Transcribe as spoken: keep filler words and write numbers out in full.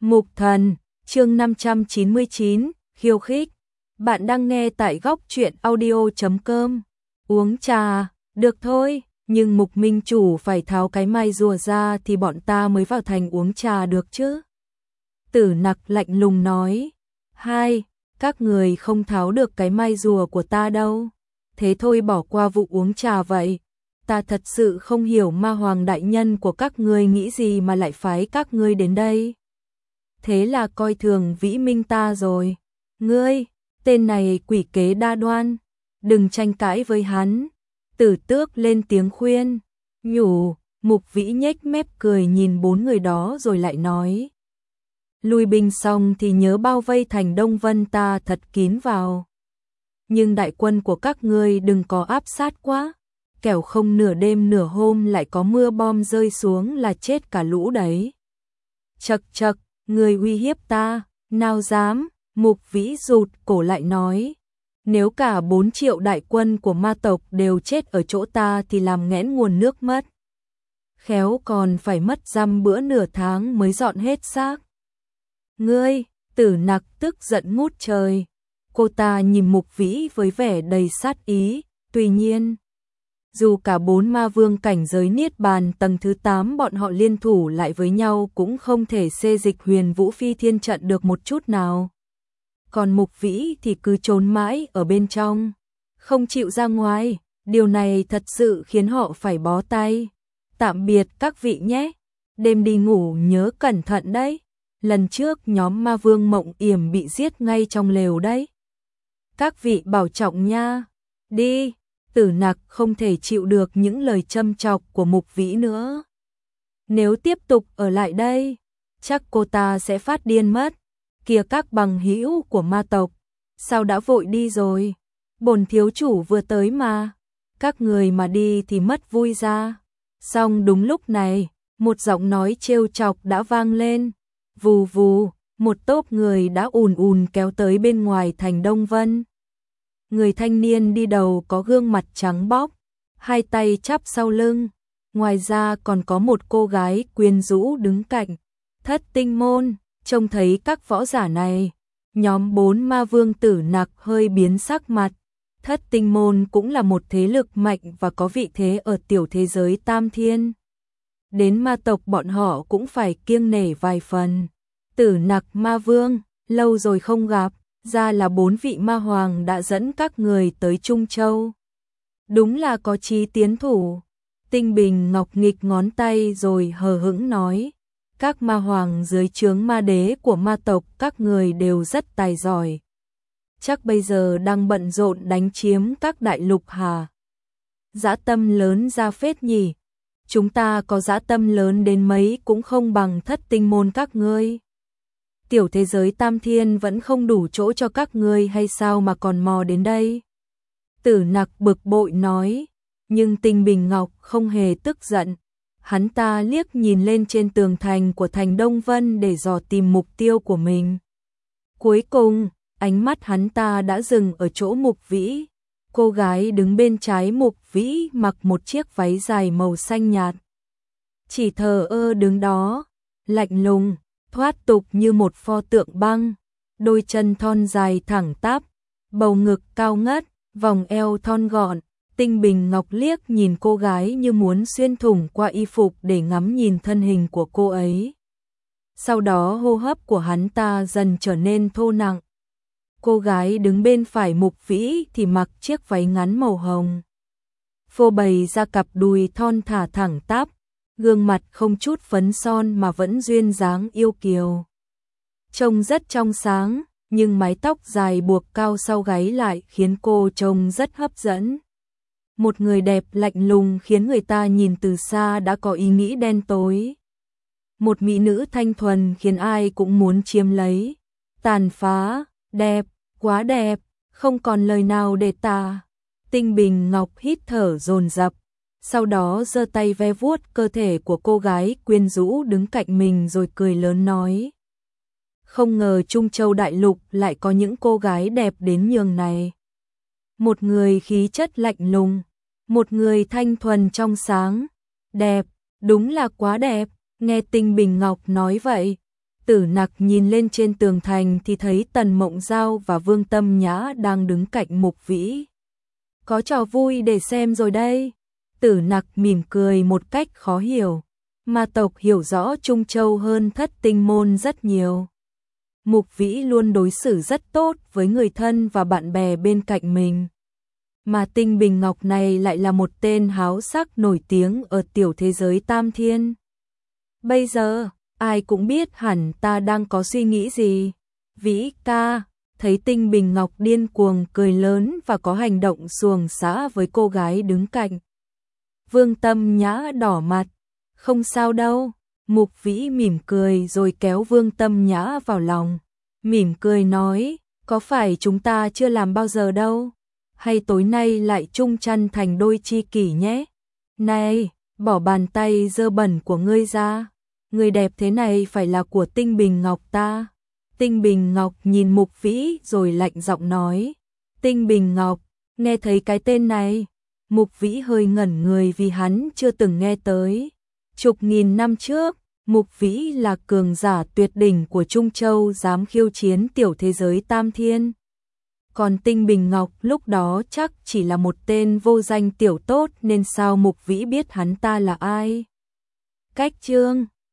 Mục Thần, chương năm trăm chín mươi chín, khiêu khích. Bạn đang nghe tại góc truyện audio chấm com. Uống trà, được thôi, nhưng Mục Minh Chủ phải tháo cái mai rùa ra thì bọn ta mới vào thành uống trà được chứ. Tử Nặc lạnh lùng nói. Hai, các người không tháo được cái mai rùa của ta đâu. Thế thôi bỏ qua vụ uống trà vậy. Ta thật sự không hiểu ma hoàng đại nhân của các ngươi nghĩ gì mà lại phái các ngươi đến đây. Thế là coi thường Vĩ Minh ta rồi. Ngươi, tên này quỷ kế đa đoan, đừng tranh cãi với hắn. Tử Tước lên tiếng khuyên, nhủ. Mục Vĩ nhếch mép cười nhìn bốn người đó rồi lại nói. Lui binh xong thì nhớ bao vây thành Đông Vân ta thật kín vào. Nhưng đại quân của các ngươi đừng có áp sát quá, kẻo không nửa đêm nửa hôm lại có mưa bom rơi xuống là chết cả lũ đấy. Chậc chậc, người uy hiếp ta, nào dám. Mục Vĩ rụt cổ lại nói. Nếu cả bốn triệu đại quân của ma tộc đều chết ở chỗ ta thì làm nghẽn nguồn nước mất. Khéo còn phải mất dăm bữa nửa tháng mới dọn hết xác. Ngươi, Tử Nặc tức giận ngút trời. Cô ta nhìn Mục Vĩ với vẻ đầy sát ý. Tuy nhiên, dù cả bốn ma vương cảnh giới niết bàn tầng thứ tám bọn họ liên thủ lại với nhau cũng không thể xê dịch Huyền Vũ Phi Thiên trận được một chút nào. Còn Mục Vĩ thì cứ trốn mãi ở bên trong, không chịu ra ngoài. Điều này thật sự khiến họ phải bó tay. Tạm biệt các vị nhé. Đêm đi ngủ nhớ cẩn thận đấy. Lần trước nhóm ma vương Mộng Yểm bị giết ngay trong lều đấy. Các vị bảo trọng nha. Đi. Tử Nặc không thể chịu được những lời châm chọc của Mục Vĩ nữa. Nếu tiếp tục ở lại đây, chắc cô ta sẽ phát điên mất. Kìa các bằng hữu của ma tộc, sao đã vội đi rồi? Bổn thiếu chủ vừa tới mà. Các người mà đi thì mất vui ra. Xong đúng lúc này, một giọng nói trêu chọc đã vang lên. Vù vù, một tốp người đã ùn ùn kéo tới bên ngoài thành Đông Vân. Người thanh niên đi đầu có gương mặt trắng bóc, hai tay chắp sau lưng. Ngoài ra còn có một cô gái quyến rũ đứng cạnh. Thất Tinh Môn, trông thấy các võ giả này, nhóm bốn ma vương Tử Nặc hơi biến sắc mặt. Thất Tinh Môn cũng là một thế lực mạnh và có vị thế ở tiểu thế giới Tam Thiên. Đến ma tộc bọn họ cũng phải kiêng nể vài phần. Tử Nặc ma vương, lâu rồi không gặp. Ra là bốn vị ma hoàng đã dẫn các người tới Trung Châu. Đúng là có chí tiến thủ. Tinh Bình Ngọc nghịch ngón tay rồi hờ hững nói. Các ma hoàng dưới trướng ma đế của ma tộc các người đều rất tài giỏi. Chắc bây giờ đang bận rộn đánh chiếm các đại lục hà. Dã tâm lớn ra phết nhỉ. Chúng ta có dã tâm lớn đến mấy cũng không bằng Thất Tinh Môn các ngươi. Tiểu thế giới Tam Thiên vẫn không đủ chỗ cho các ngươi hay sao mà còn mò đến đây? Tử Nặc bực bội nói, nhưng Tinh Bình Ngọc không hề tức giận. Hắn ta liếc nhìn lên trên tường thành của thành Đông Vân để dò tìm mục tiêu của mình. Cuối cùng, ánh mắt hắn ta đã dừng ở chỗ Mục Vĩ. Cô gái đứng bên trái Mục Vĩ mặc một chiếc váy dài màu xanh nhạt. Chỉ thờ ơ đứng đó, lạnh lùng, thoát tục như một pho tượng băng, đôi chân thon dài thẳng tắp, bầu ngực cao ngất, vòng eo thon gọn. Tinh Bình Ngọc liếc nhìn cô gái như muốn xuyên thủng qua y phục để ngắm nhìn thân hình của cô ấy. Sau đó hô hấp của hắn ta dần trở nên thô nặng. Cô gái đứng bên phải Mục Vĩ thì mặc chiếc váy ngắn màu hồng, phô bày ra cặp đùi thon thả thẳng tắp. Gương mặt không chút phấn son mà vẫn duyên dáng yêu kiều. Trông rất trong sáng, nhưng mái tóc dài buộc cao sau gáy lại khiến cô trông rất hấp dẫn. Một người đẹp lạnh lùng khiến người ta nhìn từ xa đã có ý nghĩ đen tối. Một mỹ nữ thanh thuần khiến ai cũng muốn chiếm lấy. Tàn phá, đẹp, quá đẹp, không còn lời nào để tả. Tinh Bình Ngọc hít thở dồn dập. Sau đó giơ tay ve vuốt cơ thể của cô gái quyến rũ đứng cạnh mình rồi cười lớn nói. Không ngờ Trung Châu Đại Lục lại có những cô gái đẹp đến nhường này. Một người khí chất lạnh lùng, một người thanh thuần trong sáng. Đẹp, đúng là quá đẹp. Nghe Tinh Bình Ngọc nói vậy, Tử Nặc nhìn lên trên tường thành thì thấy Tần Mộng Giao và Vương Tâm Nhã đang đứng cạnh Mục Vĩ. Có trò vui để xem rồi đây. Tử Nặc mỉm cười một cách khó hiểu. Ma tộc hiểu rõ Trung Châu hơn Thất Tinh môn rất nhiều. Mục Vĩ luôn đối xử rất tốt với người thân và bạn bè bên cạnh mình. Mà Tinh Bình Ngọc này lại là một tên háo sắc nổi tiếng ở tiểu thế giới Tam Thiên. Bây giờ, ai cũng biết hẳn ta đang có suy nghĩ gì. Vĩ ca, thấy Tinh Bình Ngọc điên cuồng cười lớn và có hành động xuồng xã với cô gái đứng cạnh. Vương Tâm Nhã đỏ mặt. Không sao đâu. Mục Vĩ mỉm cười rồi kéo Vương Tâm Nhã vào lòng. Mỉm cười nói, có phải chúng ta chưa làm bao giờ đâu? Hay tối nay lại chung chăn thành đôi chi kỷ nhé? Này, bỏ bàn tay dơ bẩn của ngươi ra. Người đẹp thế này phải là của Tinh Bình Ngọc ta. Tinh Bình Ngọc nhìn Mục Vĩ rồi lạnh giọng nói. Tinh Bình Ngọc, nghe thấy cái tên này. Mục Vĩ hơi ngẩn người vì hắn chưa từng nghe tới. Chục nghìn năm trước, Mục Vĩ là cường giả tuyệt đỉnh của Trung Châu dám khiêu chiến tiểu thế giới Tam Thiên. Còn Tinh Bình Ngọc lúc đó chắc chỉ là một tên vô danh tiểu tốt nên sao Mục Vĩ biết hắn ta là ai? Cách chương